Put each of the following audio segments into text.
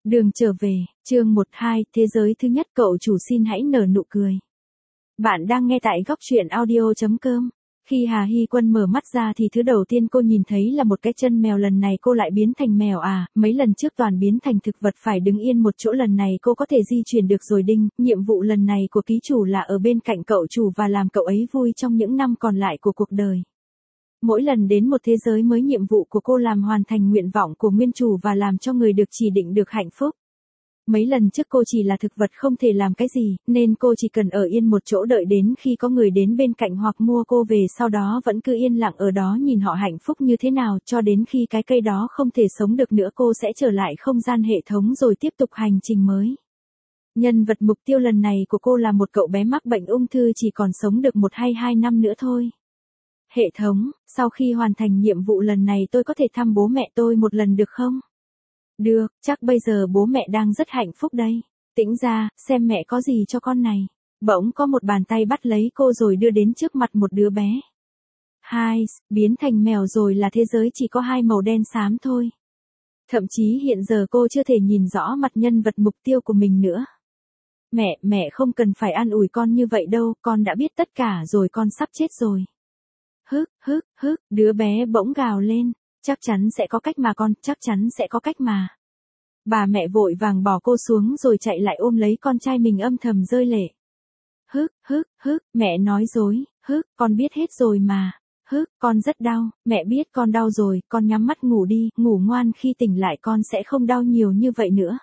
Đường trở về, chương 12, thế giới thứ nhất cậu chủ xin hãy nở nụ cười. Bạn đang nghe tại góc truyện audio.com. Khi Hà Hy Quân mở mắt ra thì thứ đầu tiên cô nhìn thấy là một cái chân mèo, lần này cô lại biến thành mèo à, mấy lần trước toàn biến thành thực vật phải đứng yên một chỗ, lần này cô có thể di chuyển được rồi đinh, nhiệm vụ lần này của ký chủ là ở bên cạnh cậu chủ và làm cậu ấy vui trong những năm còn lại của cuộc đời. Mỗi lần đến một thế giới mới, nhiệm vụ của cô làm hoàn thành nguyện vọng của nguyên chủ và làm cho người được chỉ định được hạnh phúc. Mấy lần trước cô chỉ là thực vật không thể làm cái gì, nên cô chỉ cần ở yên một chỗ đợi đến khi có người đến bên cạnh hoặc mua cô về, sau đó vẫn cứ yên lặng ở đó nhìn họ hạnh phúc như thế nào cho đến khi cái cây đó không thể sống được nữa cô sẽ trở lại không gian hệ thống rồi tiếp tục hành trình mới. Nhân vật mục tiêu lần này của cô là một cậu bé mắc bệnh ung thư chỉ còn sống được 1 hay 2 năm nữa thôi. Hệ thống, sau khi hoàn thành nhiệm vụ lần này tôi có thể thăm bố mẹ tôi một lần được không? Được, chắc bây giờ bố mẹ đang rất hạnh phúc đây. Tĩnh ra, xem mẹ có gì cho con này. Bỗng có một bàn tay bắt lấy cô rồi đưa đến trước mặt một đứa bé. Hai, biến thành mèo rồi là thế giới chỉ có 2 màu đen xám thôi. Thậm chí hiện giờ cô chưa thể nhìn rõ mặt nhân vật mục tiêu của mình nữa. Mẹ không cần phải an ủi con như vậy đâu, con đã biết tất cả rồi, con sắp chết rồi. Hức, đứa bé bỗng gào lên. Chắc chắn sẽ có cách mà con, chắc chắn sẽ có cách mà. Bà mẹ vội vàng bỏ cô xuống rồi chạy lại ôm lấy con trai mình âm thầm rơi lệ. Hức, mẹ nói dối, con biết hết rồi mà. Con rất đau, mẹ biết con đau rồi, con nhắm mắt ngủ đi, ngủ ngoan, khi tỉnh lại con sẽ không đau nhiều như vậy nữa.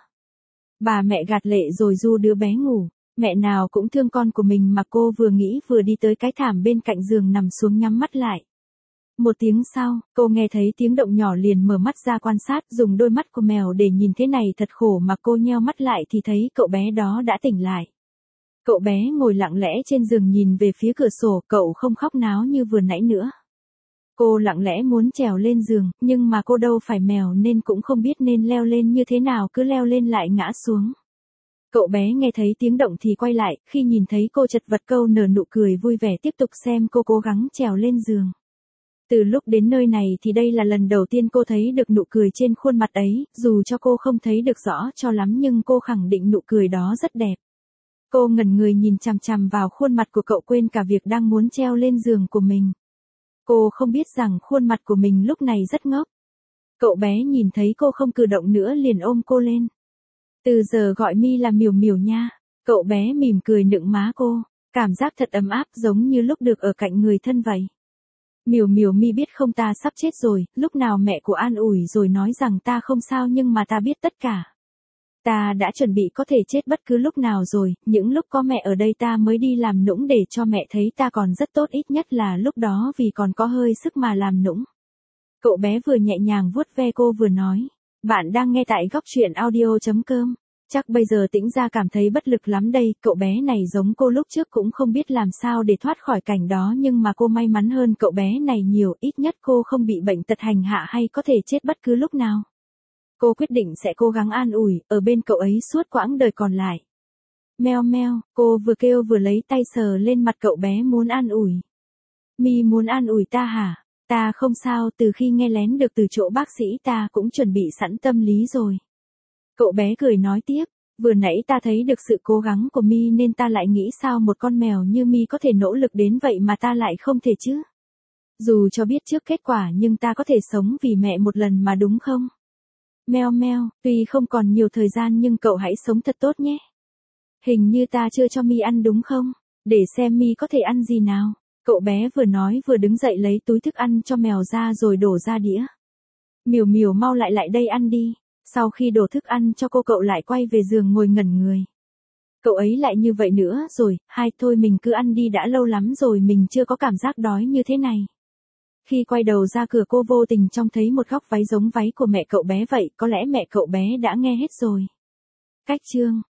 Bà mẹ gạt lệ rồi du đứa bé ngủ. Mẹ nào cũng thương con của mình mà cô vừa nghĩ vừa đi tới cái thảm bên cạnh giường nằm xuống nhắm mắt lại. Một tiếng sau, cô nghe thấy tiếng động nhỏ liền mở mắt ra quan sát, dùng đôi mắt của mèo để nhìn, thế này thật khổ mà cô nheo mắt lại thì thấy cậu bé đó đã tỉnh lại. Cậu bé ngồi lặng lẽ trên giường nhìn về phía cửa sổ, cậu không khóc náo như vừa nãy nữa. Cô lặng lẽ muốn trèo lên giường, nhưng mà cô đâu phải mèo nên cũng không biết nên leo lên như thế nào, cứ leo lên lại ngã xuống. Cậu bé nghe thấy tiếng động thì quay lại, khi nhìn thấy cô chật vật câu nở nụ cười vui vẻ tiếp tục xem cô cố gắng trèo lên giường. Từ lúc đến nơi này thì đây là lần đầu tiên cô thấy được nụ cười trên khuôn mặt ấy, dù cho cô không thấy được rõ cho lắm nhưng cô khẳng định nụ cười đó rất đẹp. Cô ngẩn người nhìn chằm chằm vào khuôn mặt của cậu, quên cả việc đang muốn treo lên giường của mình. Cô không biết rằng khuôn mặt của mình lúc này rất ngốc. Cậu bé nhìn thấy cô không cử động nữa liền ôm cô lên. Từ giờ gọi Mi là Miểu Miểu nha. Cậu bé mỉm cười nựng má cô, cảm giác thật ấm áp giống như lúc được ở cạnh người thân vậy. Miểu Mi biết không, ta sắp chết rồi, lúc nào mẹ của an ủi rồi nói rằng ta không sao, nhưng mà ta biết tất cả. Ta đã chuẩn bị có thể chết bất cứ lúc nào rồi, những lúc có mẹ ở đây ta mới đi làm nũng để cho mẹ thấy ta còn rất tốt, ít nhất là lúc đó vì còn có hơi sức mà làm nũng. Cậu bé vừa nhẹ nhàng vuốt ve cô vừa nói. Bạn đang nghe tại góc truyện audio.com. Chắc bây giờ Tĩnh Gia cảm thấy bất lực lắm đây, cậu bé này giống cô lúc trước cũng không biết làm sao để thoát khỏi cảnh đó, nhưng mà cô may mắn hơn cậu bé này nhiều, ít nhất cô không bị bệnh tật hành hạ hay có thể chết bất cứ lúc nào. Cô quyết định sẽ cố gắng an ủi, ở bên cậu ấy suốt quãng đời còn lại. Meo meo, cô vừa kêu vừa lấy tay sờ lên mặt cậu bé muốn an ủi. Mi muốn an ủi ta hả? Ta không sao, từ khi nghe lén được từ chỗ bác sĩ ta cũng chuẩn bị sẵn tâm lý rồi. Cậu bé cười nói tiếp, vừa nãy ta thấy được sự cố gắng của Mi nên ta lại nghĩ sao một con mèo như Mi có thể nỗ lực đến vậy mà ta lại không thể chứ. Dù cho biết trước kết quả nhưng ta có thể sống vì mẹ một lần mà, đúng không? Meo meo, tuy không còn nhiều thời gian nhưng cậu hãy sống thật tốt nhé. Hình như ta chưa cho Mi ăn đúng không? Để xem Mi có thể ăn gì nào. Cậu bé vừa nói vừa đứng dậy lấy túi thức ăn cho mèo ra rồi đổ ra đĩa. Miểu mau lại đây ăn đi. Sau khi đổ thức ăn cho cô, cậu lại quay về giường ngồi ngẩn người. Cậu ấy lại như vậy nữa rồi, thôi mình cứ ăn đi, đã lâu lắm rồi mình chưa có cảm giác đói như thế này. Khi quay đầu ra cửa cô vô tình trông thấy một góc váy giống váy của mẹ cậu bé vậy, có lẽ mẹ cậu bé đã nghe hết rồi. Cách chương